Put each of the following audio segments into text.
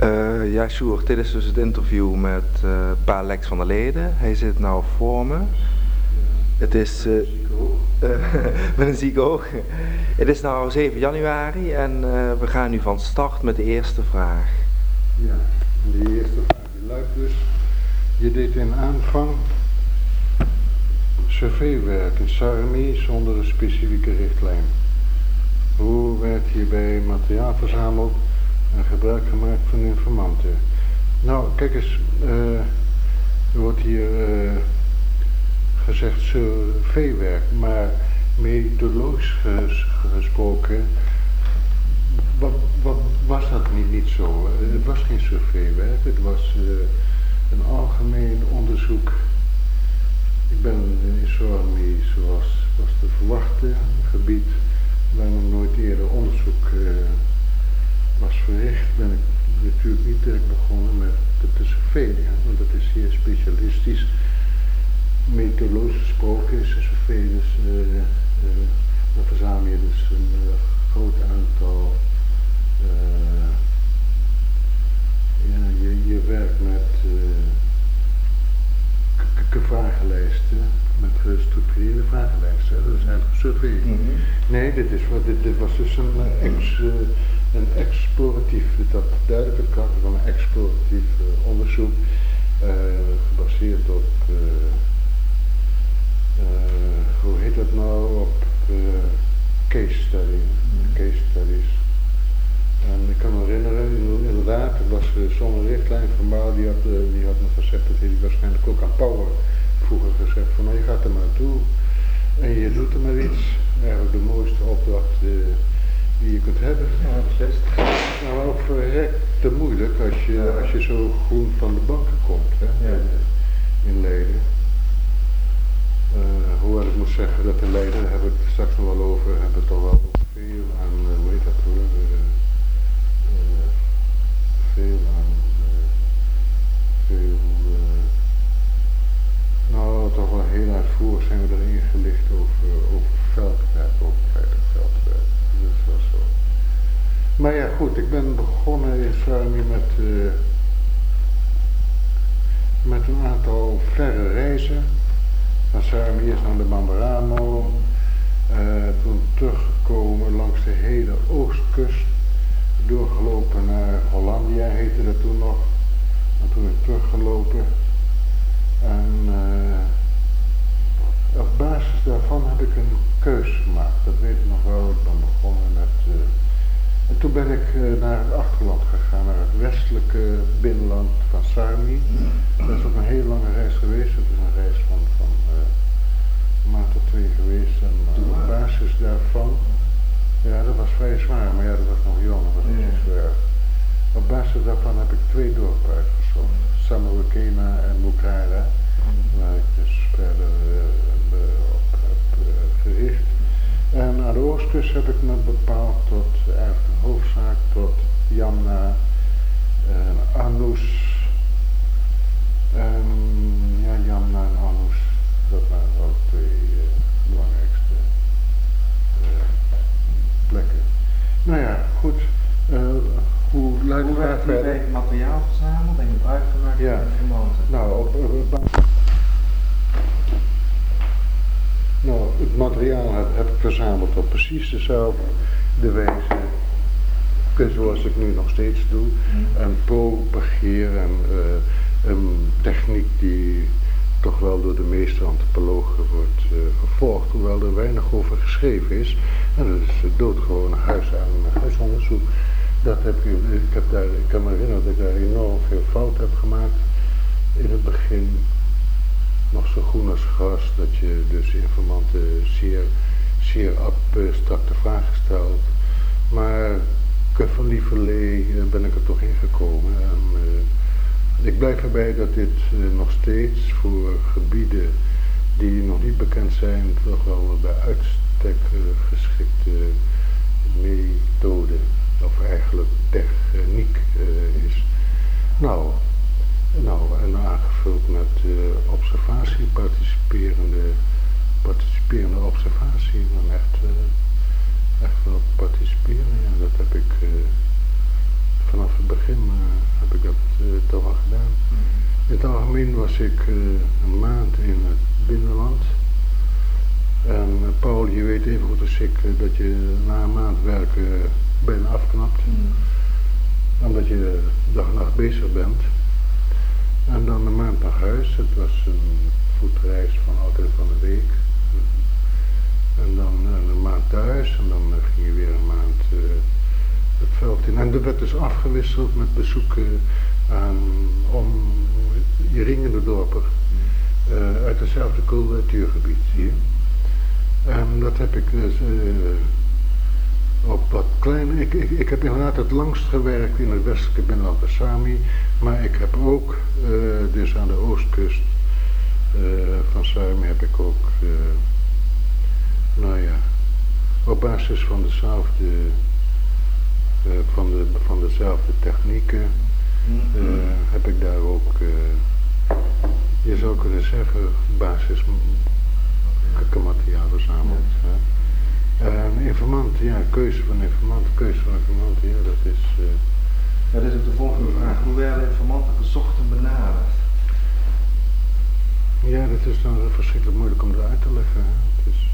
Ja, Sjoerd, dit is dus het interview met Pa Lex van der Leden. Hij zit nou voor me. Het is met een ziek oog. Het is nou 7 januari en we gaan nu van start met de eerste vraag. Ja, de eerste vraag die luidt dus: je deed in aanvang surveywerk in Sarmi zonder een specifieke richtlijn. Hoe werd hierbij materiaal verzameld en gebruik gemaakt van informanten? Nou, kijk eens, er wordt hier gezegd surveywerk, maar methodologisch gesproken was dat niet zo. Het was geen surveywerk, het was een algemeen onderzoek. Ik ben in Sarmi, zoals was te verwachten, een gebied waar nog nooit eerder onderzoek was verricht, ben ik natuurlijk niet direct begonnen met te surveyen, want dat is zeer specialistisch. Methodologisch gesproken is een survey dus, dan verzamel je dus een groot aantal, je werkt met vragenlijsten, met gestructureerde vragenlijsten. Dat is eigenlijk een survey. Nee, dit was dus een exploratief, dat duidelijk het karakter van een exploratief onderzoek, gebaseerd op, hoe heet dat nou, op case studies. En ik kan me herinneren, inderdaad, er was zo'n richtlijn van Mao, die had me gezegd, dat hij waarschijnlijk ook aan Power vroeger gezegd van, nou, je gaat er maar naartoe en je doet er maar iets. Eigenlijk de mooiste opdracht die je kunt hebben. Ja, best. Nou, ook verrekte moeilijk als je zo groen van de banken komt, hè, ja. in Leiden. Hoewel ik moet zeggen dat in Leiden, daar hebben we het straks nog wel over, hebben we toch wel veel aan, hoe heet dat hoor, nou toch wel heel uitvoerig zijn we erin gelicht over veldwerk, over feitelijk veldwerk. Dat was zo. Maar ja goed, ik ben begonnen in Sarmi met een aantal verre reizen. Van Sarmi eerst naar de Bandaramo, toen teruggekomen langs de hele oostkust, doorgelopen naar Hollandia heette dat toen nog, en toen weer teruggelopen. En op basis daarvan heb ik een keus gemaakt, dat weet ik nog wel. Ik ben begonnen met, en toen ben ik naar het achterland gegaan, naar het westelijke binnenland van Sarmi. Dat is ook een heel lange reis geweest, het is een reis van een maand of 2 geweest. En op basis daarvan, ja dat was vrij zwaar, maar ja dat was nog jong, dat was niet zo zwaar. Op basis daarvan heb ik 2 dorpen uitgezocht, Samarukena en Bukhara, waar ik dus verder op heb gericht. En aan de oostkust heb ik me bepaald tot eigenlijk de hoofdzaak, tot Yamna en Anus. En ja, Yamna en Anus, dat waren wel 2 belangrijkste plekken. Nou ja, goed. Hoe werd hierbij materiaal verzameld en gebruik gemaakt van informanten? Nou, het materiaal heb ik verzameld op precies dezelfde wijze, zoals ik nu nog steeds doe. En propageer en een techniek die toch wel door de meeste antropologen wordt gevolgd, hoewel er weinig over geschreven is. En dat is doodgewoon huisonderzoek. Dat ik kan me herinneren dat ik daar enorm veel fout heb gemaakt. In het begin nog zo groen als gras, dat je dus informanten zeer abstracte vragen stelt. Maar van lieverlee ben ik er toch in gekomen. En, ik blijf erbij dat dit nog steeds voor gebieden die nog niet bekend zijn, toch wel bij uitstek geschikte methode, of eigenlijk techniek is. Nou, en aangevuld met observatie, participerende observatie, dan echt wel participeren. Ja, dat heb ik vanaf het begin algemeen was ik een maand in het binnenland. En Paul, je weet even goed als ik dat je na een maand werken bijna afknapt. Omdat je dag en nacht bezig bent. En dan een maand naar huis. Het was een voetreis van altijd van de week. En dan een maand thuis en dan ging je weer een maand het veld in. En dat werd dus afgewisseld met bezoeken om je ringende dorpen uit hetzelfde cultuurgebied, zie je. En dat heb ik dus op wat kleine... Ik heb inderdaad het langst gewerkt in het westelijke binnenland bij Sami, maar ik heb ook dus aan de oostkust van Sami heb ik ook nou ja, op basis van dezelfde van dezelfde technieken heb ik daar ook je zou kunnen zeggen basismateriaal verzameld. Informanten, ja, keuze van informanten, ja, dat is... Ja, dat is ook de volgende vraag. Hoe werden informanten gezocht en benaderd? Ja, dat is dan verschrikkelijk moeilijk om dat uit te leggen. Hè. Het is,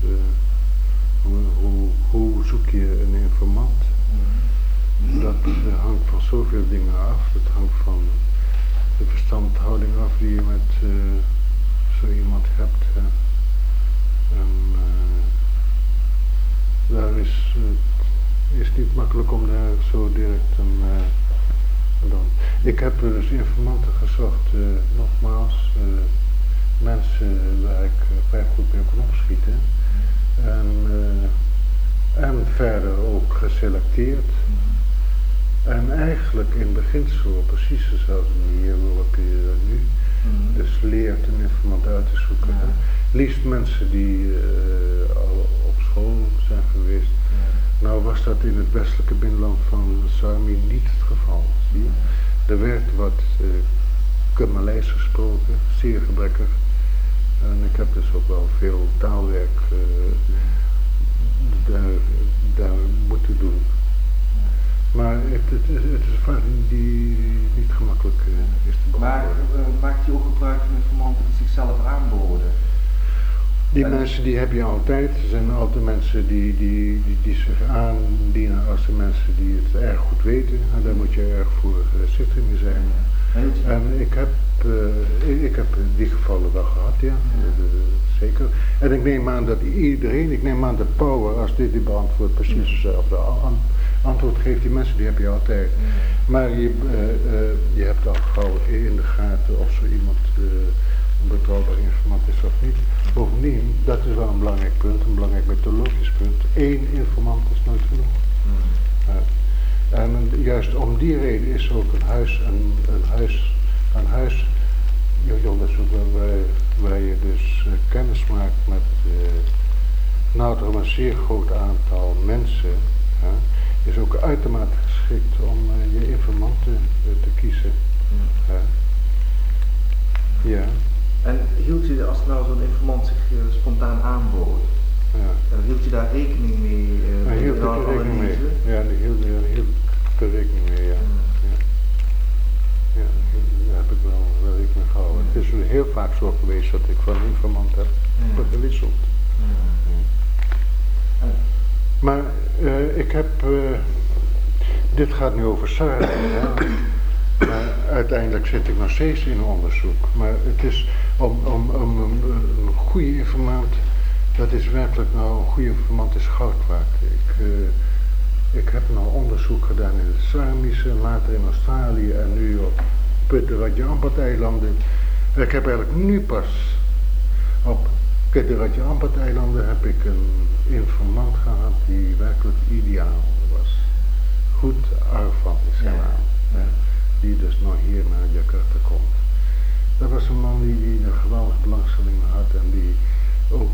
hoe zoek je een informant? Dat hangt van zoveel dingen af. Het hangt van de verstandhouding af die je met zo iemand hebt. En daar is niet makkelijk om daar zo direct een dan. Ik heb dus informanten gezocht, nogmaals, mensen waar ik vrij goed mee kon opschieten. En verder ook geselecteerd. En eigenlijk in beginsel op precies dezelfde manier waarop je dat nu dus leert een informant uit te zoeken. Liefst mensen die al op school zijn geweest. Nou was dat in het westelijke binnenland van Sami niet het geval. Zie je? Er werd wat Kummerlees gesproken, zeer gebrekkig. En ik heb dus ook wel veel taalwerk daar moeten doen. Maar het is een vraag die niet gemakkelijk is te beantwoorden. Maar maakt u ook gebruik van informanten die zichzelf aanboden? Die mensen die heb je altijd. Er zijn altijd mensen die zich aandienen als de mensen die het erg goed weten. En daar moet je erg voorzichtig mee zijn. En ik heb die gevallen wel gehad, ja. Zeker. En ik neem aan dat ik neem aan dat Power, als dit beantwoordt, precies hetzelfde antwoord geeft. Die mensen die heb je altijd. Maar je hebt al gauw in de gaten of zo iemand een betrouwbaar informant is of niet. Bovendien, dat is wel een belangrijk punt, een belangrijk methodologisch punt. 1 informant is nooit genoeg. En juist om die reden is ook een huisonderzoek waar je dus kennis maakt met toch een zeer groot aantal mensen, is ook uitermate geschikt om je informanten te kiezen. Ja. En hield u, als nou zo'n informant zich spontaan aanbood, hield u daar rekening mee? Hield ik er rekening mee? Ja, daar hield ik er rekening mee, ja. Ja, daar heb ik wel rekening mee gehouden. Het is heel vaak zo geweest dat ik van informant heb gewisseld. Maar ik heb, dit gaat nu over Sarah, maar uiteindelijk zit ik nog steeds in onderzoek. Maar het is om een goede informant, dat is werkelijk nou, een goede informant is goud waard. Ik heb nou onderzoek gedaan in het Samische, later in Australië en nu op de Raja-Ampat-eilanden. Ik heb eigenlijk nu pas op de Raja-Ampat-eilanden heb ik een informant gehad die werkelijk ideaal was. Goed Arfan is zijn naam. Die dus nog hier naar Jakarta komt. Dat was een man die een geweldige belangstelling had en die ook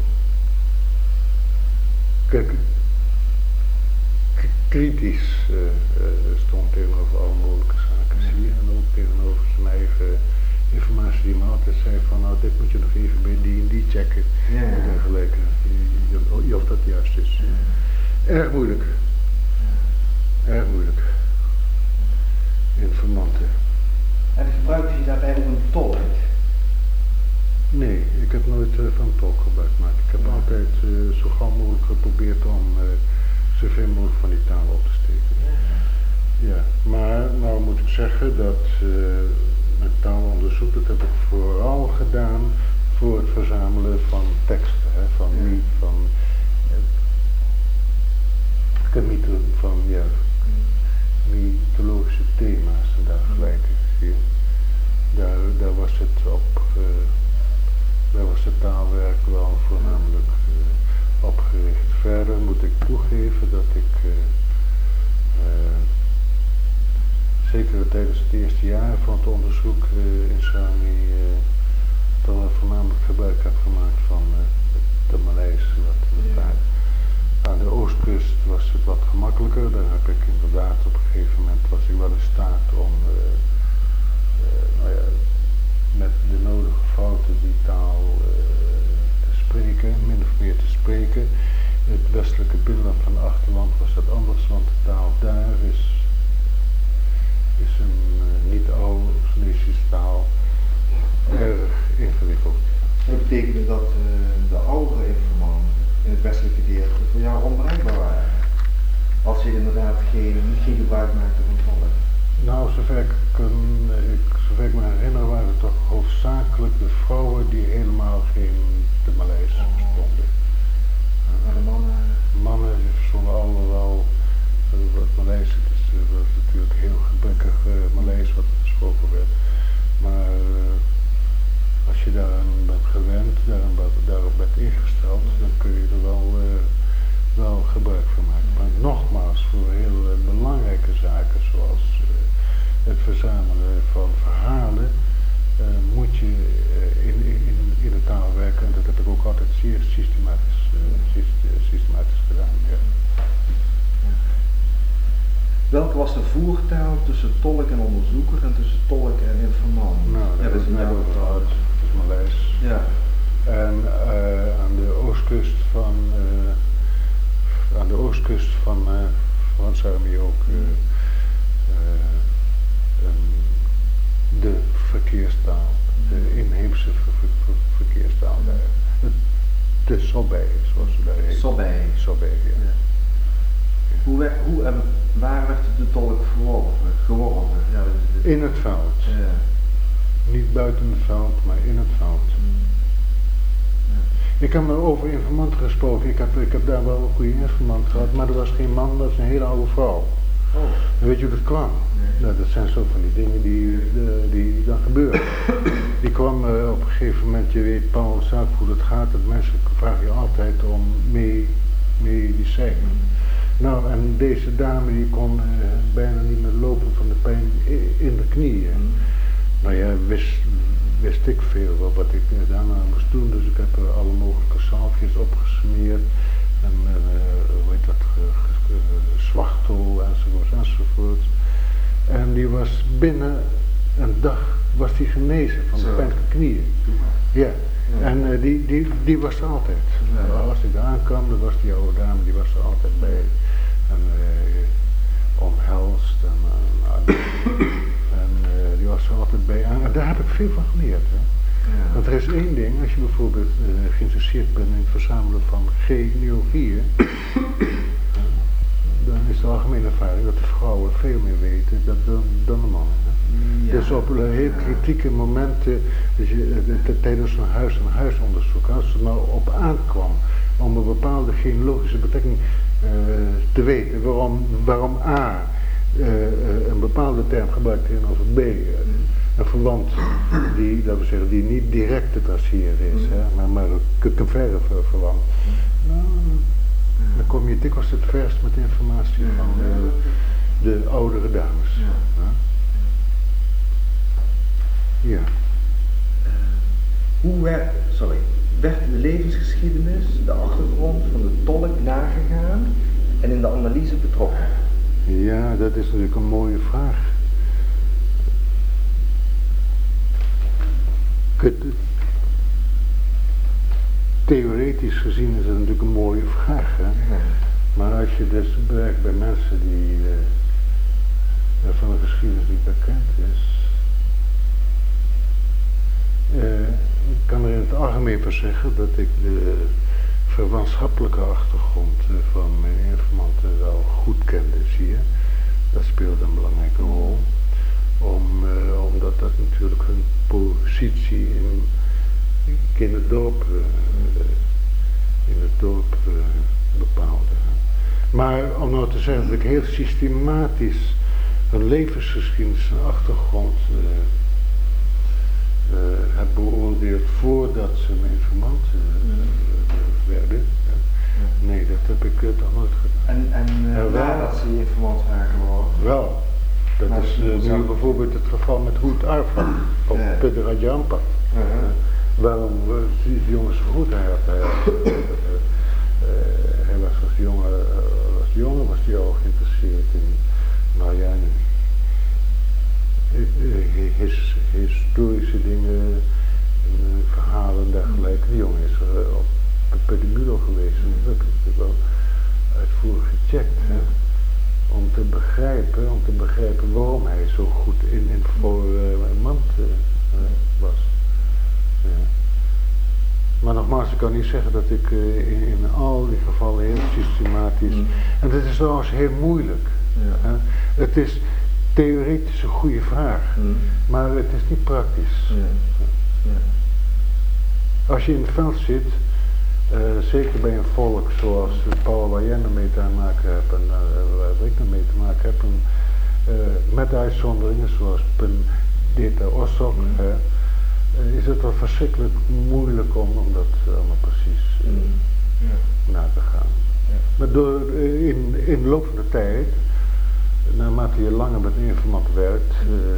kritisch stond tegenover alle mogelijke zaken, zie je, en ook tegenover zijn eigen informatie die me altijd zei van nou dit moet je nog even bij die checken en dergelijke, of dat juist is. Erg moeilijk. Erg moeilijk. Informanten. En gebruikte je daarbij ook een tolk? zeggen dat met taalonderzoek, dat heb ik vooral gedaan voor het verzamelen van teksten, hè, van mythologische thema's en dergelijke. Daar was het op, daar was het taalwerk wel voornamelijk op gericht. Verder moet ik toegeven dat ik zeker tijdens het eerste jaar van het onderzoek in Sami toch voornamelijk gebruik heb gemaakt van de Maleis. Aan de oostkust was het wat gemakkelijker. Daar heb ik inderdaad op een gegeven moment was ik wel in staat om met de nodige fouten die taal te spreken, min of meer te spreken. In het westelijke binnenland van Achterland was dat anders, want de taal daar is een niet-Oud-Genesische taal erg ingewikkeld. Dat betekende dat de oudere informanten in het westelijke deel voor jou onbereikbaar waren? Als je inderdaad geen gebruik maakte van tolk? Nou, zover ik me herinner waren het toch hoofdzakelijk de vrouwen die helemaal geen de Maleis verstonden. Maar de mannen? Mannen verstonden allemaal wel wat Maleis. Het was natuurlijk heel gebrekkig Maleis wat gesproken werd. Maar als je daaraan bent gewend, daarop bent ingesteld, dan kun je er wel gebruik van maken. Maar nogmaals, voor heel belangrijke zaken zoals het verzamelen van verhalen moet je in de taal werken, en dat heb ik ook altijd zeer systematisch gedaan. Ja. Welke was de voertaal tussen tolk en onderzoeker en tussen tolk en informant? Nou, dat is net over gehad. Dat is Maleis. Ja. En aan de oostkust van Sami ook de verkeerstaal, de inheemse verkeerstaal daar. De Sobij, zoals ze daar heet. Sobij, ja. Waar werd de tolk geworven? Ja, in het veld. Ja. Niet buiten het veld, maar in het veld. Ja. Ik heb er over informanten gesproken. Ik heb daar wel een goede informant gehad, maar er was geen man, dat is een hele oude vrouw. Oh. En weet je hoe dat kwam? Nee. Nou, dat zijn zo van die dingen die dan gebeuren. Die kwam op een gegeven moment, je weet Paul zelf hoe dat gaat, dat mensen vragen je altijd om medicijn. Nou, en deze dame die kon bijna niet meer lopen van de pijn in de knieën. Nou ja, wist ik veel wat ik daarna moest doen, dus ik heb alle mogelijke zalfjes opgesmeerd en hoe heet dat, zwachtel enzovoort. En die was binnen een dag was die genezen van de pijn in de knieën. Ja. En die was er altijd. Ja. Als ik daar aankwam, dan was die oude dame, die was er altijd bij. En omhelst en die was er altijd bij. En daar heb ik veel van geleerd. Hè. Ja. Want er is één ding, als je bijvoorbeeld geïnteresseerd bent in het verzamelen van genealogieën, dan is de algemene ervaring dat de vrouwen veel meer weten dan de mannen. Hè. Ja. Dus op heel kritieke momenten, dus tijdens een huis-aan-huis-onderzoek, als het nou op aankwam om een bepaalde genealogische betrekking te weten, waarom A een bepaalde term gebruikt tegenover B, een verwant die, laten we zeggen, die niet direct te traceren is, hè, maar een verre verwant. Nou, dan kom je dikwijls het verst met informatie van de oudere dames. Ja. Werd de levensgeschiedenis, de achtergrond van de tolk nagegaan en in de analyse betrokken? Ja, dat is natuurlijk een mooie vraag. Theoretisch gezien is het natuurlijk een mooie vraag, hè? Ja. Maar als je dus werkt bij mensen die van een geschiedenis niet bekend is, ik kan er in het algemeen van zeggen dat ik de verwantschappelijke achtergrond van mijn informanten wel goed kende, zie je. Dat speelde een belangrijke rol. positie in het dorp bepaalde. Maar om nou te zeggen dat ik heel systematisch een levensgeschiedenis en achtergrond heb beoordeeld voordat ze mijn informant werden. Nee, dat heb ik toch nooit gedaan. En nadat ze informant waren geworden? Wel. Dat is nu bijvoorbeeld het geval met Hoed Arfan op Pedra Jampa. Waarom die jongen zo goed hij was als jongen was hij al geïnteresseerd in, nou ja, historische dingen, verhalen en dergelijke. Die jongen is op Pedimilo geweest en dat heb ik natuurlijk wel uitvoerig gecheckt. Hè. Om te begrijpen waarom hij zo goed voor mand was. Ja. Maar nogmaals, ik kan niet zeggen dat ik in al die gevallen heel systematisch... En dat is trouwens heel moeilijk. Ja. Het is theoretisch een goede vraag, maar het is niet praktisch. Ja. Ja. Als je in het veld zit, zeker bij een volk zoals Paul waar jij mee te maken hebt en waar ik mee te maken heb, met uitzonderingen zoals Pendeta Ossok, is het wel verschrikkelijk moeilijk om dat allemaal precies na te gaan. Ja. Maar in de loop van de tijd, naarmate je langer met een informant werkt,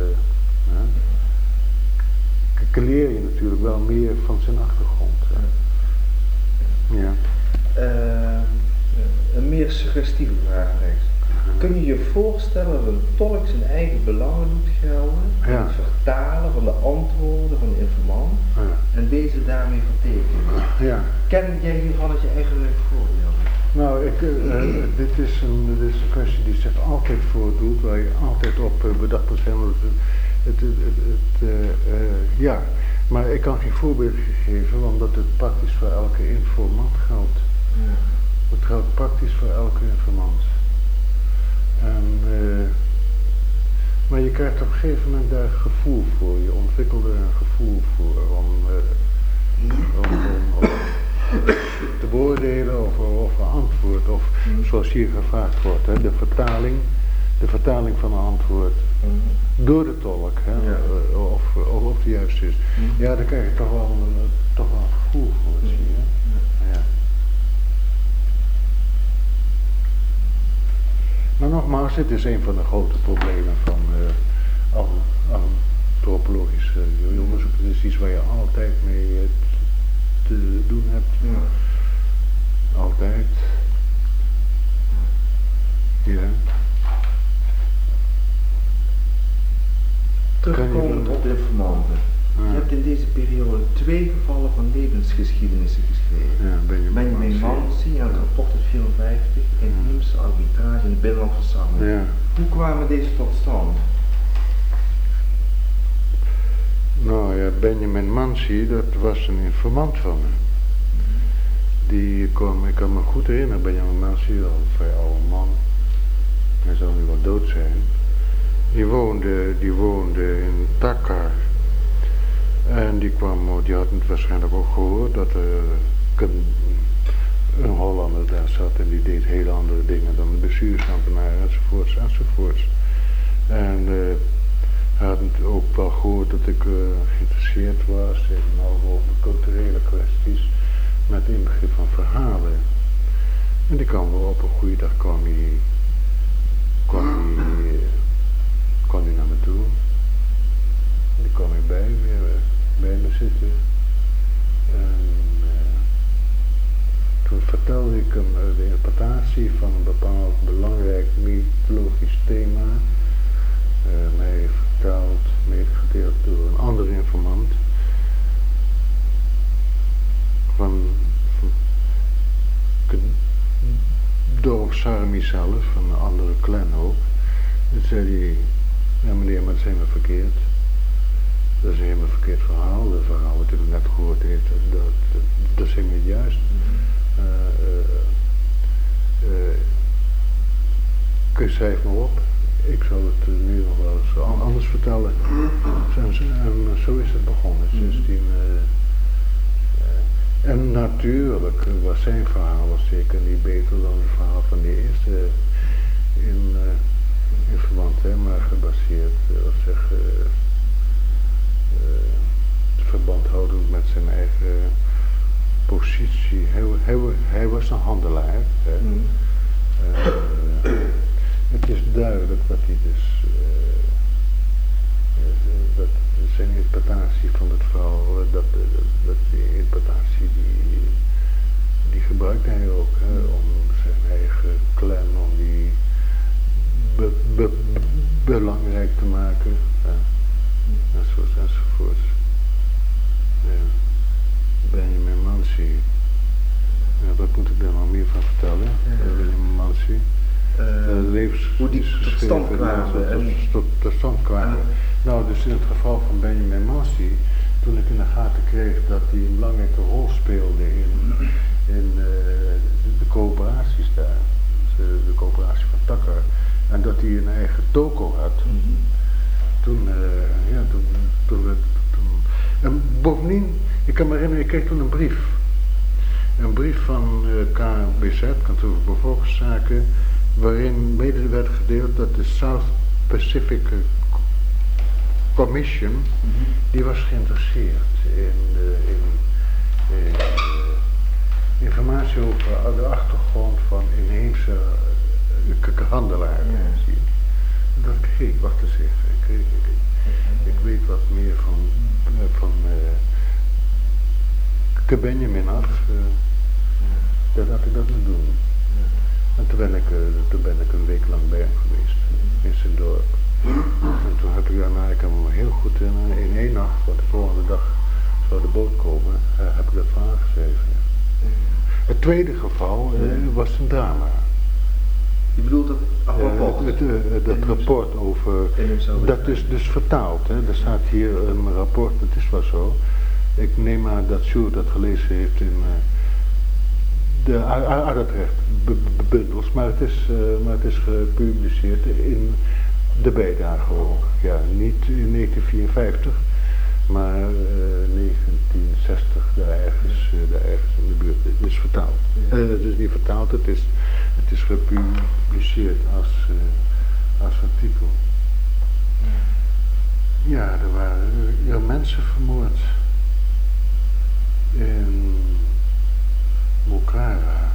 leer je natuurlijk wel meer van zijn achtergrond. Ja. Een meer suggestieve vraag rechts. Kun je je voorstellen dat een tolk zijn eigen belangen doet gelden, het vertalen van de antwoorden van de informant en deze daarmee vertekenen? Ja. Ken jij hiervan uit je eigen werk voorbeeld? Nou, dit is een kwestie die zich altijd voordoet, waar je altijd op bedacht moet zijn. Ja, maar ik kan geen voorbeeld geven, omdat het praktisch voor elke informant geldt. Ja. Het geldt praktisch voor elke informant. Maar je krijgt op een gegeven moment daar gevoel voor. Je ontwikkelt er een gevoel voor om te beoordelen of een antwoord, of zoals hier gevraagd wordt, hè, de vertaling van een antwoord door de tolk, hè, of het juist is. Ja, daar krijg je toch wel een gevoel voor, zie je. Ja. Maar nogmaals, dit is een van de grote problemen van antropologische onderzoek. Het is iets waar je altijd mee te doen hebt. Ja. Altijd. Ja. Terugkomend op informanten. Je hebt in deze periode 2 gevallen van levensgeschiedenissen geschreven. Ja, Benjamin Mansi en het rapport uit 54, inheemse arbitrage in het binnenland verzameling. Ja. Hoe kwamen deze tot stand? Nou ja, Benjamin Mansi, dat was een informant van me. Ik kan me goed herinneren, Benjamin Mansi, al een vrij oude man. Hij zou nu wel dood zijn. Die woonde in Dakar. En die had het waarschijnlijk ook gehoord dat er een Hollander daar zat en die deed hele andere dingen dan de bestuursambtenaar enzovoorts. En hij had ook wel gehoord dat ik geïnteresseerd was in over culturele kwesties met inbegrip van verhalen. En die kwam wel op een goede dag kwam hij naar me toe. Die kwam hij bij me zitten. En toen vertelde ik hem de interpretatie van een bepaald belangrijk mythologisch thema. Mij vertaald, medegedeeld door een andere informant. Van dorp Sarmi zelf, van een andere clan ook. Toen zei hij, ja meneer, maar dat is helemaal verkeerd. Dat is een helemaal verkeerd verhaal. Het verhaal wat u net gehoord heeft, dat is helemaal niet juist. Schrijf maar op. Ik zal het nu nog wel eens anders vertellen. En En zo is het begonnen sindsdien. En natuurlijk was zijn verhaal was zeker niet beter dan het verhaal van de eerste in verband, maar gebaseerd, verband houdend met zijn eigen positie. Hij was een handelaar. Het is duidelijk dat hij dus dat zijn interpretatie van het verhaal, dat die interpretatie die gebruikt hij ook om zijn eigen clan, om die belangrijk te maken, enzovoorts. Benjamin Mansi. Wat moet ik daar nog meer van vertellen? Benjamin Mansi. Hoe die tot stand kwamen. Tot stand kwamen. Nou, dus in het geval van Benjamin Mansi, toen ik in de gaten kreeg dat hij een belangrijke rol speelde in de coöperaties daar, de coöperatie van Takker, en dat hij een eigen toko had, toen en bovendien, ik kan me herinneren, ik kreeg toen een brief van KBZ, Kantoor voor Bevolkingszaken, waarin mede werd gedeeld dat de South Pacific Commission, die was geïnteresseerd in informatie over de achtergrond van inheemse handelaren. Dat kreeg ik, wacht eens even, ik weet wat meer van Benjamin af, dat had ik dat moeten doen. En toen ben ik een week lang bij hem geweest, in zijn dorp. En toen heb ik daarna, ik kan me heel goed herinneren, in één nacht, want de volgende dag zou de boot komen, heb ik dat verhaal geschreven. Het tweede geval was een drama. Je bedoelt dat rapport? Dat rapport over, dat is dus vertaald, er staat hier een rapport, dat is wel zo. Ik neem aan dat Sjoerd dat gelezen heeft in de Aardrecht bundels, maar het is gepubliceerd in de bijdrage ook. Ja, niet in 1954, maar 1960, daar ergens in de buurt. Het is vertaald. Het is niet vertaald, het is gepubliceerd als artikel. Ja, er waren mensen vermoord in Mocara.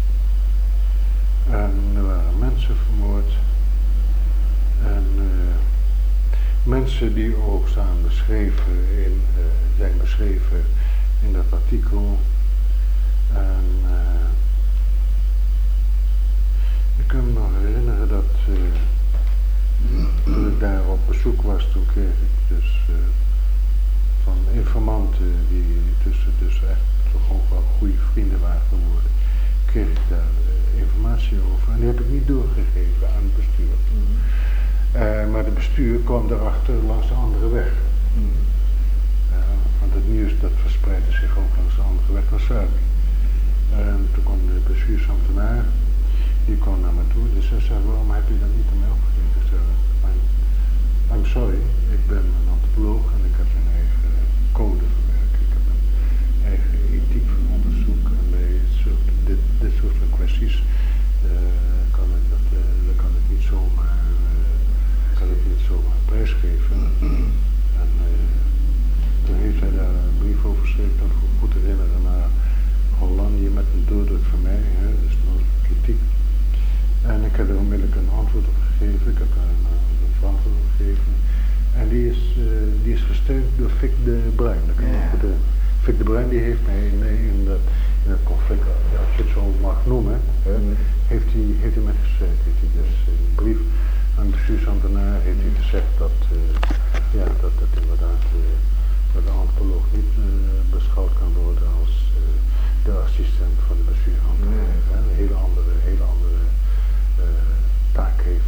En er waren mensen vermoord. En mensen die ook zijn beschreven in dat artikel. En ik kan me nog herinneren dat toen ik daar op bezoek was, toen kreeg ik dus van informanten die dus echt toch ook wel goede vrienden waren geworden, kreeg ik daar informatie over. En die heb ik niet doorgegeven aan het bestuur. Maar het bestuur kwam daarachter langs de andere weg. Want het nieuws dat verspreidde zich ook langs de andere weg naar Suiker. En toen kwam de bestuursambtenaar, die kwam naar me toe, dus hij zei, waarom heb je dat niet aan mij opgegeven? Ik zei, I'm sorry, ik ben een antropoloog en ik heb een eigen code verwerkt. Ik heb een eigen ethiek van onderzoek en bij dit soort van kwesties kan ik niet zomaar prijsgeven. En toen heeft hij daar een brief over geschreven, dat ik goed herinneren, naar Hollandië met een doordruk van mij, dus nog kritiek. En ik heb er onmiddellijk een antwoord op gegeven, ik heb daar een antwoord op gegeven. En die is gesteund door Fik de Bruin. Fik de Bruin die heeft mij in het conflict, als je het zo mag noemen, heeft hij mij gesteund. Heeft hij dus een brief aan de bestuursambtenaar heeft hij gezegd dat inderdaad dat de antropoloog niet beschouwd kan worden als de assistent van de bestuursambtenaar. Een hele andere taak heeft.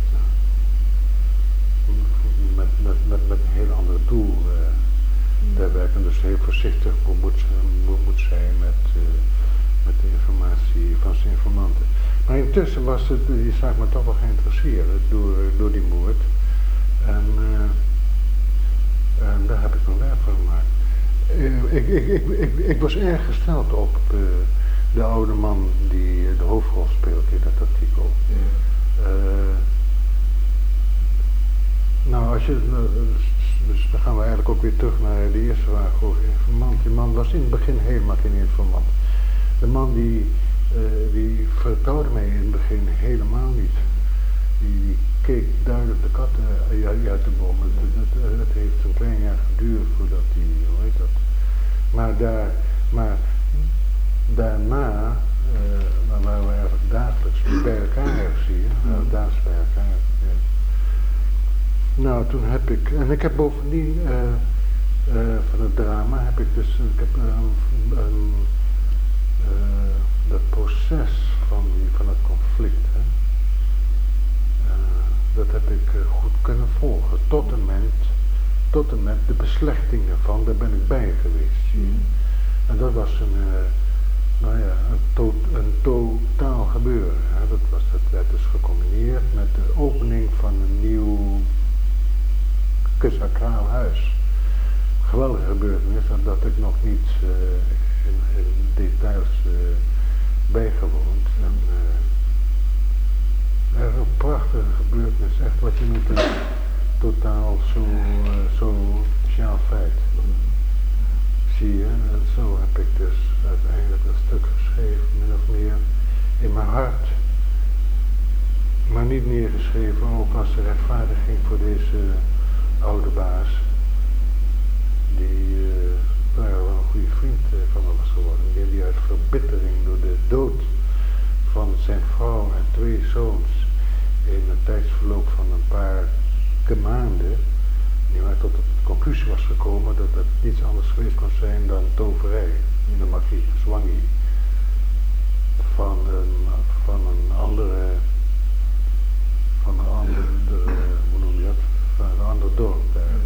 Met een heel ander doel daar werken, dus heel voorzichtig moet zijn met de informatie van zijn informanten. Maar intussen was die zaak me toch wel geïnteresseerd door die moord. En daar Ik was erg gesteld op de oude man die de hoofdrol speelt in dat artikel. Ja. Nou, als je, dus dan gaan we eigenlijk ook weer terug naar de eerste vraag over informant. Die man was in het begin helemaal geen informant. De man die vertrouwde mij in het begin helemaal niet. Die keek duidelijk de kat uit de boom. Het heeft een klein jaar geduurd voordat hij, hoe heet dat. Maar daarna waren we eigenlijk dagelijks bij elkaar, zie je. Dagelijks bij elkaar. Ja. Nou, toen heb ik heb bovendien van het drama heb ik dus, dat proces van het conflict, hè, dat heb ik goed kunnen volgen, tot en met de beslechting ervan, daar ben ik bij geweest. En dat was een totaal gebeuren. Hè. Dat werd dus gecombineerd met de opening van een nieuw sacraal huis. Geweldige gebeurtenis, dat ik nog niet in details bijgewoond. En, een prachtige gebeurtenis, echt wat je noemt een totaal sociaal feit. Zie je, en zo heb ik dus uiteindelijk een stuk geschreven, min of meer in mijn hart. Maar niet neergeschreven, ook als rechtvaardiging voor deze oude baas, die waar wel een goede vriend van me was geworden, die uit verbittering door de dood van zijn vrouw en 2 zoons in een tijdsverloop van een paar maanden, die maar tot de conclusie was gekomen dat het niets anders geweest kon zijn dan toverij, de magie, zwangi, van een andere, hoe noem je dat, van een ander dorp daar.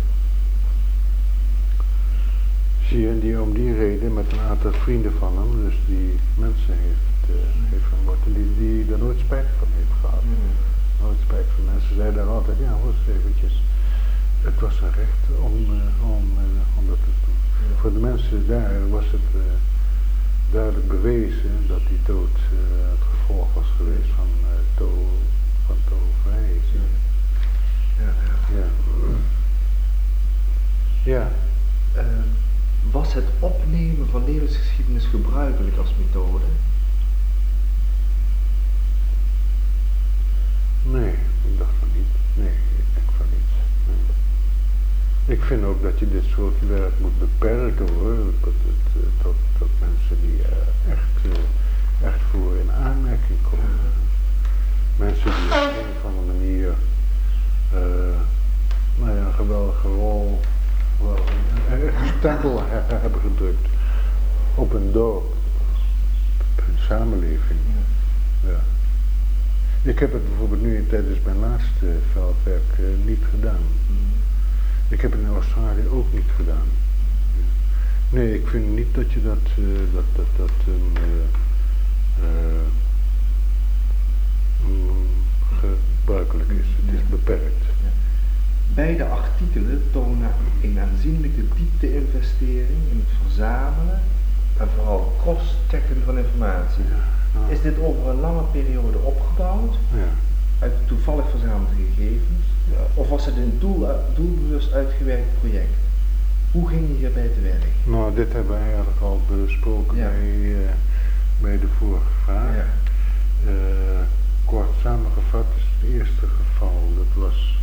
Zie je, die om die reden met een aantal vrienden van hem, dus die mensen heeft vermoord, die er nooit spijt van heeft gehad. Nooit spijt van. Mensen zeiden daar altijd, ja hoor eens eventjes, het was een recht om dat te doen. Voor de mensen daar was het duidelijk bewezen dat die dood het gevolg was geweest van toverij. Ja. Was het opnemen van levensgeschiedenis gebruikelijk als methode? Nee, ik dacht van niet. Nee, ik denk van niet. Nee. Ik vind ook dat je dit soort werk moet beperken hoor, tot mensen die echt voor in aanmerking komen. Mensen die op een of andere manier een geweldige rol, een stempel hebben gedrukt op een dorp, op een samenleving. Ja. Ik heb het bijvoorbeeld nu tijdens mijn laatste veldwerk niet gedaan. Ik heb het in Australië ook niet gedaan. Nee, ik vind niet dat je dat gebruikelijk is. Het is beperkt. Beide artikelen tonen een aanzienlijke diepte-investering in het verzamelen en vooral cross-checken van informatie. Is dit over een lange periode opgebouwd, uit toevallig verzamelde gegevens, of was het een doelbewust uitgewerkt project? Hoe ging je hierbij te werk? Nou, dit hebben we eigenlijk al besproken bij de vorige vraag. Kort samengevat is het eerste geval, dat was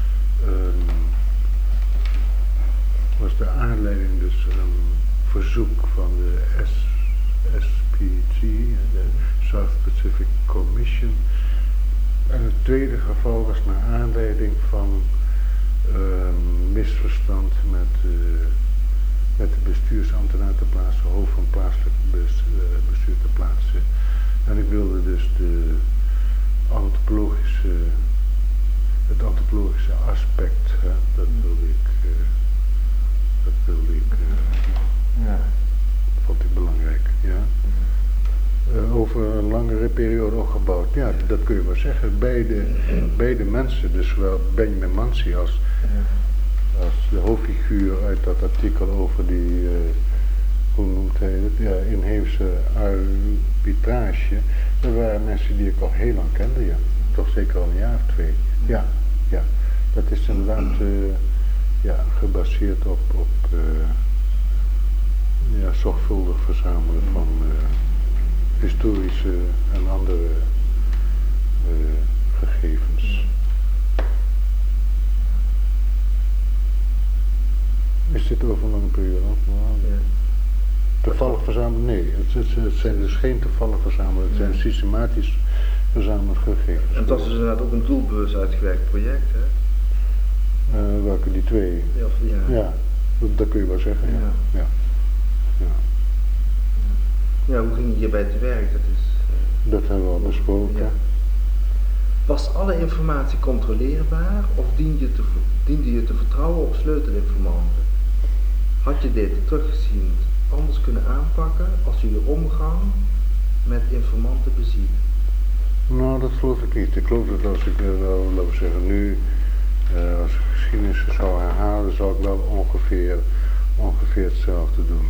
de aanleiding dus een verzoek van de SPC, de South Pacific Commission. En het tweede geval was naar aanleiding van misverstand met de bestuursambtenaar ter plaatse, hoofd van plaatselijk bestuur ter plaatse. En ik wilde dus het antropologische aspect, dat wilde ik vond ik belangrijk, over een langere periode opgebouwd. Ja, dat kun je wel zeggen. Beide mensen, dus zowel Benjamin Mansi als de hoofdfiguur uit dat artikel over die hoe noemt hij het, ja, inheemse arbitrage, dat waren mensen die ik al heel lang kende, ja. Toch zeker al een jaar of 2. Ja, ja. Dat is inderdaad ja, gebaseerd op ja, zorgvuldig verzamelen van historische en andere gegevens. Is dit over een lange periode? Ja. Toevallig verzamelen? Nee, het zijn dus geen toevallig verzamelen, het zijn systematisch verzamelde gegevens. En het was dus inderdaad ook een doelbewust uitgewerkt project, hè? Welke, die 2? Ja, dat kun je wel zeggen, ja. Ja. Ja. Ja, hoe ging je hierbij te werk? Dat hebben we al besproken. Ja. Was alle informatie controleerbaar of diende je te vertrouwen op sleutelinformanten? Had je dit teruggeziend anders kunnen aanpakken als je je omgang met informanten beziet? Nou, dat geloof ik niet. Ik geloof dat als ik wel, laten we zeggen, nu als ik geschiedenis zou herhalen, zou ik wel ongeveer hetzelfde doen.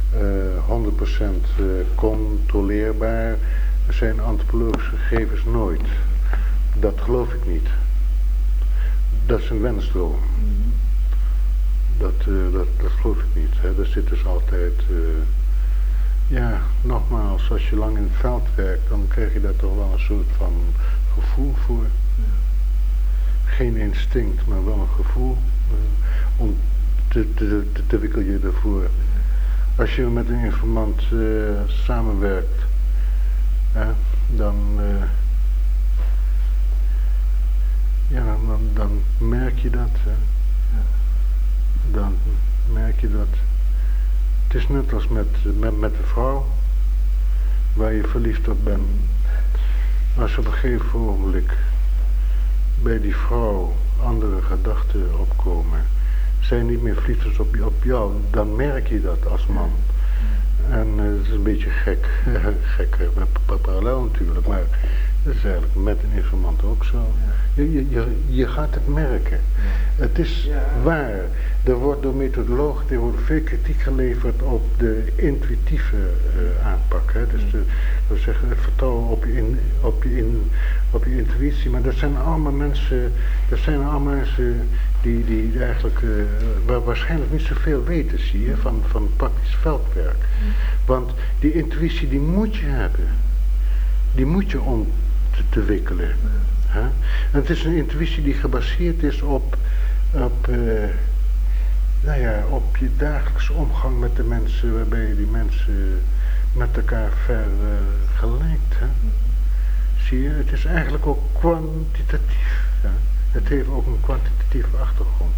100% controleerbaar zijn antropologische gegevens nooit. Dat geloof ik niet. Dat is een wensdroom. Dat geloof ik niet. Hè. Er zit dus altijd, ja, nogmaals, als je lang in het veld werkt, dan krijg je daar toch wel een soort van gevoel voor. Geen instinct, maar wel een gevoel. Om te wikkel je ervoor. Als je met een informant samenwerkt, dan merk je dat. Dan merk je dat. Het is net als met de vrouw, waar je verliefd op bent. Als op een gegeven ogenblik bij die vrouw andere gedachten opkomen, zijn niet meer verliefd op jou, dan merk je dat als man. En het is een beetje gek parallel natuurlijk, maar dat is eigenlijk met een informant ook zo. Je gaat het merken. Het is waar. Er wordt door methodologen tegenwoordig veel kritiek geleverd op de intuïtieve aanpak. Hè. Dus we zeggen het vertrouwen op je intuïtie. Maar dat zijn allemaal mensen die eigenlijk waarschijnlijk niet zoveel weten, zie je, van praktisch veldwerk. Want die intuïtie die moet je hebben. Die moet je om te wikkelen. En het is een intuïtie die gebaseerd is op je dagelijkse omgang met de mensen, waarbij je die mensen met elkaar vergelijkt. Zie je, het is eigenlijk ook kwantitatief. Het heeft ook een kwantitatieve achtergrond.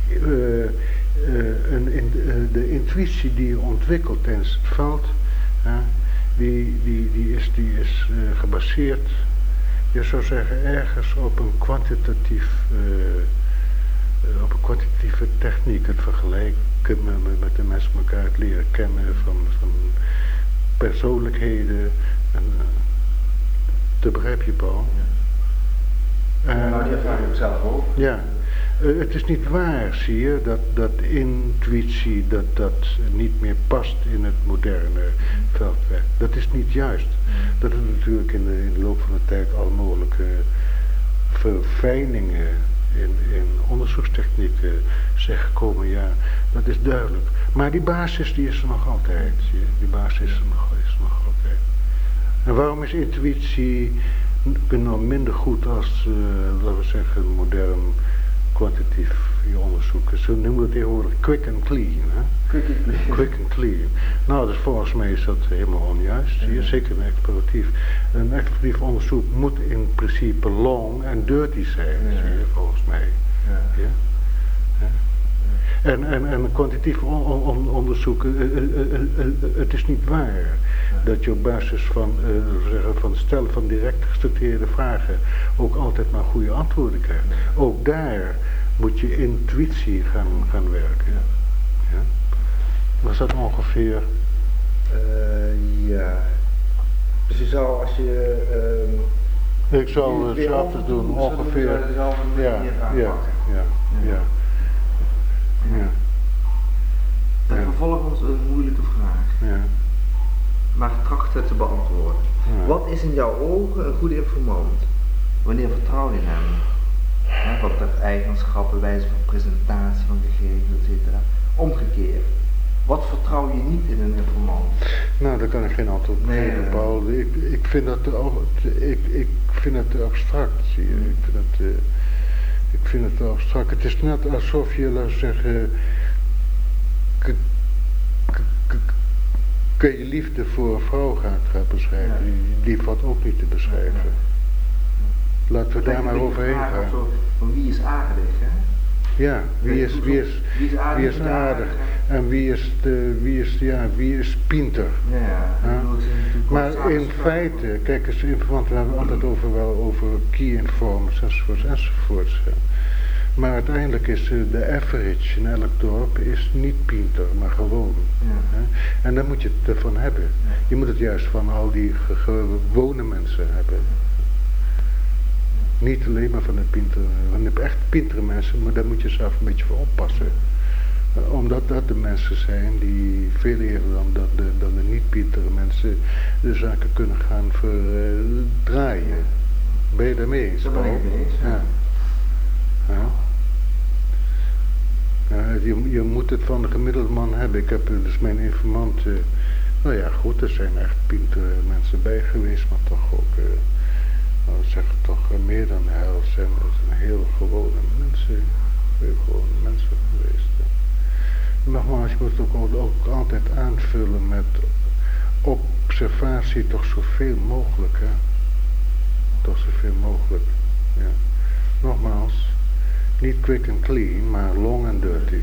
De intuïtie die je ontwikkelt tijdens het veld, die is gebaseerd, je zou zeggen, ergens op een kwantitatieve techniek, het vergelijken met de mensen elkaar, het leren kennen van persoonlijkheden. Dat begrijp je, Paul? Nou, die ervaar ik zelf ook. Ja. Het is niet waar, zie je, dat intuïtie, dat niet meer past in het moderne veldwerk. Dat is niet juist. Dat er natuurlijk in de loop van de tijd al mogelijke verfijningen in onderzoekstechnieken zijn gekomen, ja, dat is duidelijk. Maar die basis die is er nog altijd, zie je, die basis is er nog altijd. En waarom is intuïtie nou minder goed als, laten we zeggen, modern kwantitatief onderzoek? Ze noemen het tegenwoordig quick and clean. Hè? Quick and clean. Nou, dus volgens mij is dat helemaal onjuist. Zie je, zeker een exploratief. Een exploratief onderzoek moet in principe long en dirty zijn, zie je, volgens mij. Ja? En kwantitatief onderzoek, het is niet waar dat je op basis van het stellen van direct gestructureerde vragen ook altijd maar goede antwoorden krijgt. Ook daar moet je intuïtie gaan werken. Ja? Was dat ongeveer? Ja. Dus je zou als je... ik zal hetzelfde doen, ongeveer. Ja. En vervolgens een moeilijke vraag. in jouw ogen een goede informant? Wanneer vertrouw je hem? Wat er eigenschappen, wijze van presentatie van gegevens, etc. Omgekeerd. Wat vertrouw je niet in een informant? Nou, daar kan ik geen antwoord op geven, Paul. Ik vind dat ik vind het te abstract, zie je. Ik vind het te abstract. Het is net alsof je, laten we zeggen, kun je liefde voor een vrouw gaat beschrijven. Die valt ook niet te beschrijven. Laten we daar maar overheen gaan. Van wie is aardig, hè? Ja, wie is aardig en wie is pinter. Ja. Maar in feite, kijk eens, want we hebben altijd over key informers enzovoorts. Maar uiteindelijk is de average in elk dorp is niet pinter, maar gewoon. Ja. En dan moet je het ervan hebben. Ja. Je moet het juist van al die gewone mensen hebben. Niet alleen maar van de pinter, van de echt pintere mensen, maar daar moet je zelf een beetje voor oppassen. Omdat dat de mensen zijn die veel eerder dan de niet-pintere mensen de zaken kunnen gaan verdraaien. Ben je daarmee eens? Daar ben ik mee eens. Ja. Je moet het van de gemiddelde man hebben. Ik heb dus mijn informant, nou ja goed, er zijn echt pintere mensen bij geweest, maar toch ook, nou zeg toch meer dan de helft zijn heel gewone mensen geweest. Nogmaals, je moet het ook altijd aanvullen met observatie, toch zoveel mogelijk, hè. Toch zoveel mogelijk, ja. Nogmaals, niet quick and clean, maar long and dirty.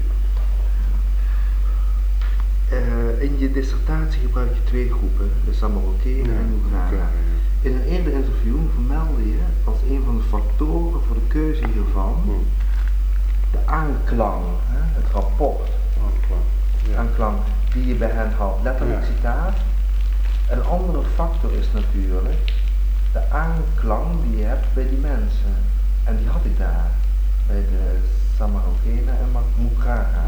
In je dissertatie gebruik je twee groepen, de Samarokenen en Oegara. In een eerder interview vermeldde je als een van de factoren voor de keuze hiervan de aanklang, het rapport. Aanklang die je bij hen had, letterlijk citaat. Een andere factor is natuurlijk de aanklang die je hebt bij die mensen. En die had ik daar, bij de Samarokenen en Mukrara.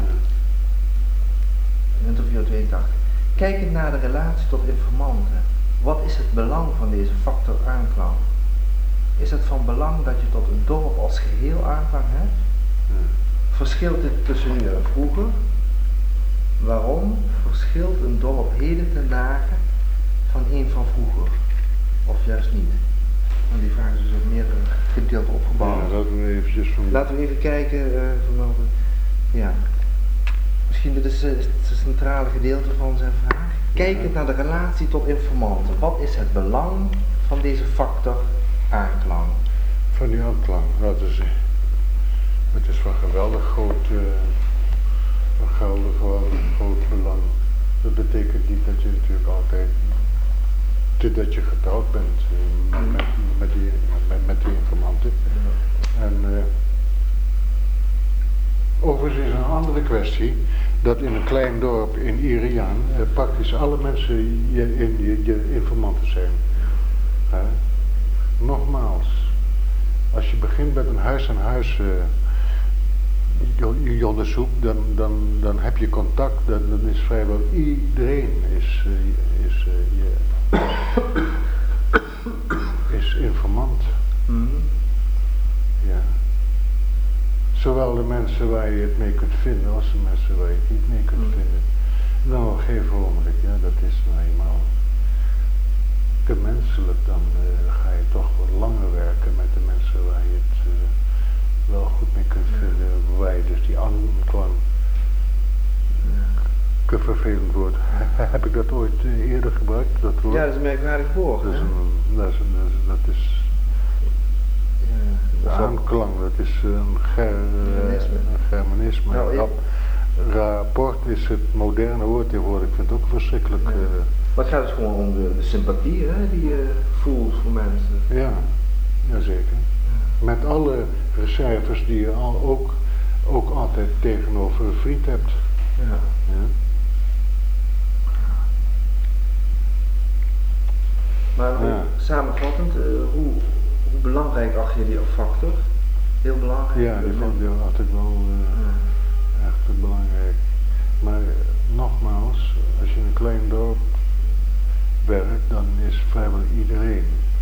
In interview 82. Kijkend naar de relatie tot informanten, wat is het belang van deze factor aanklang? Is het van belang dat je tot een dorp als geheel aanklang hebt? Verschilt dit tussen nu en vroeger? Waarom verschilt een dorp heden ten dagen van een van vroeger? Of juist niet? Nou, die vraag is dus op meerdere gedeelten opgebouwd. Ja, laten we even kijken, ja. Misschien dit is het centrale gedeelte van zijn vraag. Kijkend naar de relatie tot informanten, wat is het belang van deze factor aanklang? Van die aanklang, het is van geweldig groot belang. Dat betekent niet dat je natuurlijk altijd, dat je getrouwd bent met die informanten. En overigens is een andere kwestie dat in een klein dorp in Irian praktisch alle mensen je informanten zijn. Nogmaals, als je begint met een huis-aan-huis onderzoek, dan heb je contact, dan is vrijwel iedereen is informant. Ja. Zowel de mensen waar je het mee kunt vinden als de mensen waar je het niet mee kunt vinden. Nou, op een gegeven moment, ja, dat is nou eenmaal te menselijk, dan ga je toch wat langer werken met de mensen waar je het wel goed mee kunt vinden, waar je dus die aanklang vervelend wordt. Heb ik dat ooit eerder gebruikt? Dat woord? Ja, dat is een merkwaardig woord. Dat is aanklang, dat is een germanisme. Nou, rapport is het moderne woord tegenwoordig, ik vind het ook verschrikkelijk. Maar het gaat dus gewoon om de sympathie, hè, die je voelt voor mensen. Ja, jazeker. Met alle reserves die je ook altijd tegenover een vriend hebt. Ja. Maar samenvattend, hoe belangrijk acht je die factor? Heel belangrijk? Ja, die vond ik altijd wel echt belangrijk. Maar nogmaals, als je in een klein dorp werkt, dan is vrijwel iedereen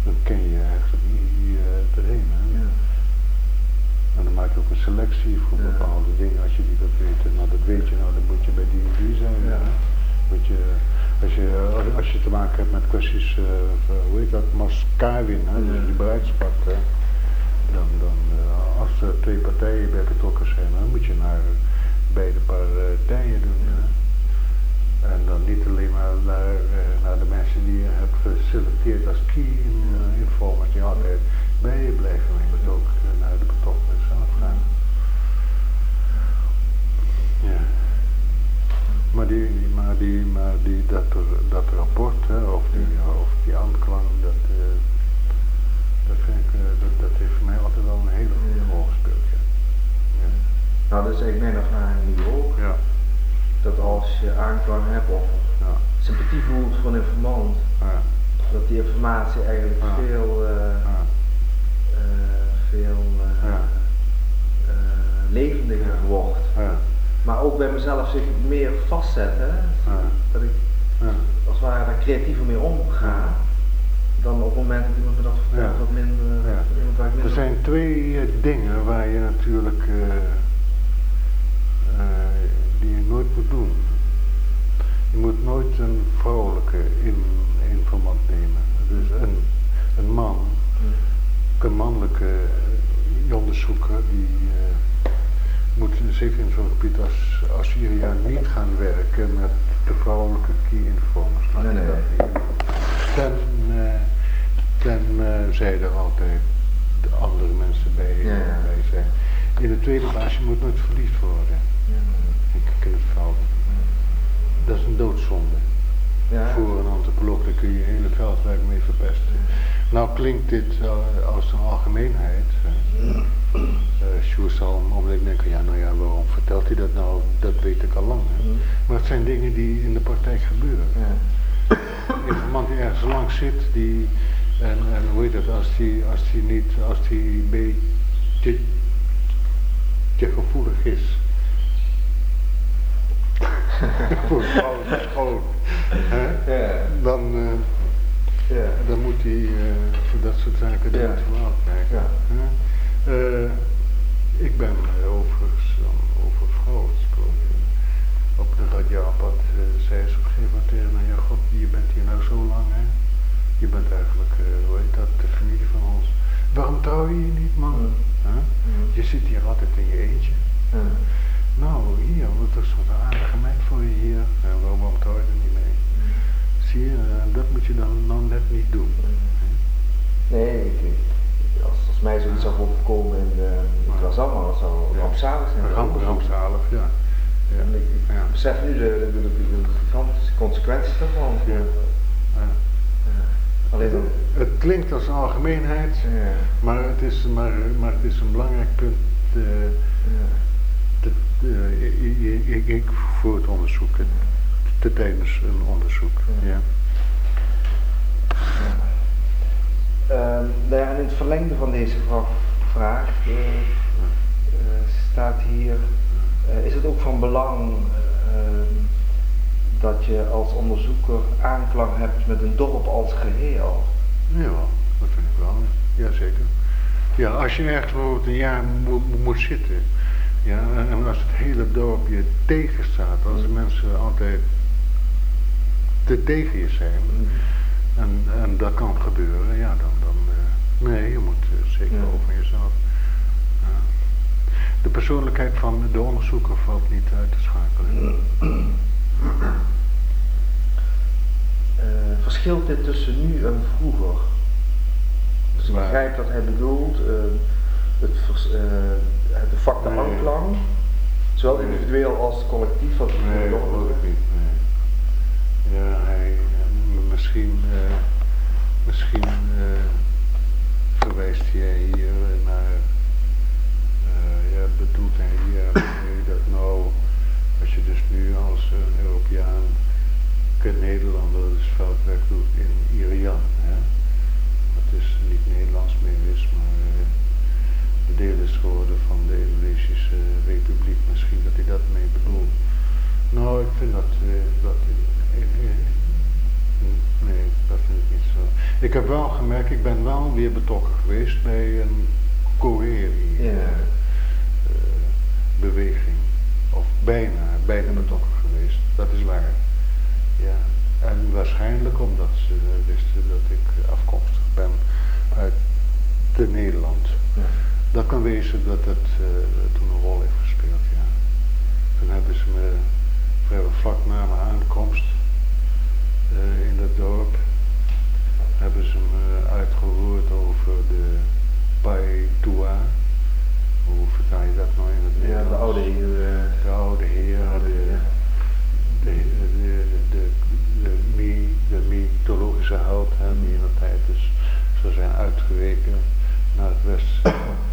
dan ken je eigenlijk iedereen. Hè? Ja. En dan maak je ook een selectie voor bepaalde dingen als je die wilt weten. Nou dat weet je, nou dan moet je bij die zijn. Ja. Hè? Moet je, als je te maken hebt met kwesties, hoe heet dat, mascaving, hè? Dus die bereidspak, hè? Dan als er 2 partijen bij betrokken zijn, dan moet je naar beide partijen doen. Ja. En dan niet alleen maar naar de mensen die je hebt geselecteerd als key informers die altijd bij je blijven, maar je moet ook naar de betrokkenen zelf gaan. Ja. Maar dat rapport, hè, of die aanklang, dat heeft voor mij altijd wel een hele goede rol gespeeld. Ja. Ja. Nou, dat is eigenlijk mijn ervaring nu ook. Ja. Dat als je aanklang hebt of sympathie voelt voor een informant, dat die informatie eigenlijk veel levendiger wordt. Maar ook bij mezelf zich meer vastzet, hè? Dat ik als het ware daar creatiever mee omga, dan op het moment dat iemand me dat vertelt wat minder. Er zijn 2 dingen waar je natuurlijk die je nooit moet doen. Je moet nooit een vrouwelijke informant nemen. Dus een man, een mannelijke onderzoeker, die moet zeker in zo'n gebied als Syria niet gaan werken met de vrouwelijke key informers. Tenzij er altijd de andere mensen bij zijn. In de tweede baas, je moet nooit verliefd worden. Ik ken het fout. Dat is een doodzonde. Voor een antropoloog, daar kun je hele veldwerk mee verpesten. Nou klinkt dit als een algemeenheid. Sjoerd zal onmiddellijk denken, waarom vertelt hij dat nou? Dat weet ik al lang. Hè? Maar het zijn dingen die in de praktijk gebeuren. Een informant die ergens lang zit, en hoe heet dat, als die een beetje gevoelig is. Voor vrouwen, dan moet hij voor dat soort zaken de wel krijgen. Ik ben overigens over vrouwen gesproken. Op de radioapad zei ze op een gegeven moment tegen mij, ja god, je bent hier nou zo lang, hè? Je bent eigenlijk, hoe heet dat, de familie van ons. Waarom trouw je je niet, man? Je zit hier altijd in je eentje. Nou, hier, wat is zo'n aardige meid voor je hier. Waarom trouw je er niet mee? Zie je, dat moet je dan net niet doen. Nee, als mij zoiets zou overkomen in Kazama, dat zou rampzalig zijn. Rampzalig, ja. Ik besef nu de gigantische consequenties daarvan. Het klinkt als een algemeenheid, maar het is een belangrijk punt ik voor het onderzoek, tijdens een onderzoek. En in het verlengde van deze vraag staat hier, is het ook van belang dat je als onderzoeker aanklang hebt met een dorp als geheel? Ja, dat vind ik wel. Jazeker. Ja, als je ergens bijvoorbeeld een jaar moet zitten, en als het hele dorp je tegenstaat, als de mensen altijd tegen je zijn, en dat kan gebeuren, nee, je moet zeker over jezelf. De persoonlijkheid van de onderzoeker valt niet uit te schakelen. Verschilt dit tussen nu en vroeger? Dus ik begrijp dat hij bedoelt de factor aanklang, zowel individueel als collectief. Nee, dat geloof ik niet. Nee. Ja, misschien verwijst hij hier naar, bedoelt hij hier dat nou, als je dus nu als een Europeaan, een Nederlander dus veldwerk doet in Irian, dat is niet Nederlands meer is, maar de deel is geworden van de Indonesische Republiek, misschien dat hij dat mee bedoelt. Nou, ik vind dat, nee, dat vind ik niet zo. Ik heb wel gemerkt, ik ben wel weer betrokken geweest bij een Koeri-beweging. Of bijna betrokken geweest, dat is waar. Ja. En waarschijnlijk omdat ze wisten dat ik afkomstig ben uit Nederland. Ja. Dat kan wezen dat het toen een rol heeft gespeeld, ja. Toen hebben ze me vrijwel vlak na mijn aankomst in dat dorp, hebben ze me uitgehoord over de Paitua. Hoe vertaal je dat nou in het Nederlands? Ja, de oude heer. De oude heer, de mythologische held, die in de tijd dus zou zijn uitgeweken naar het westen.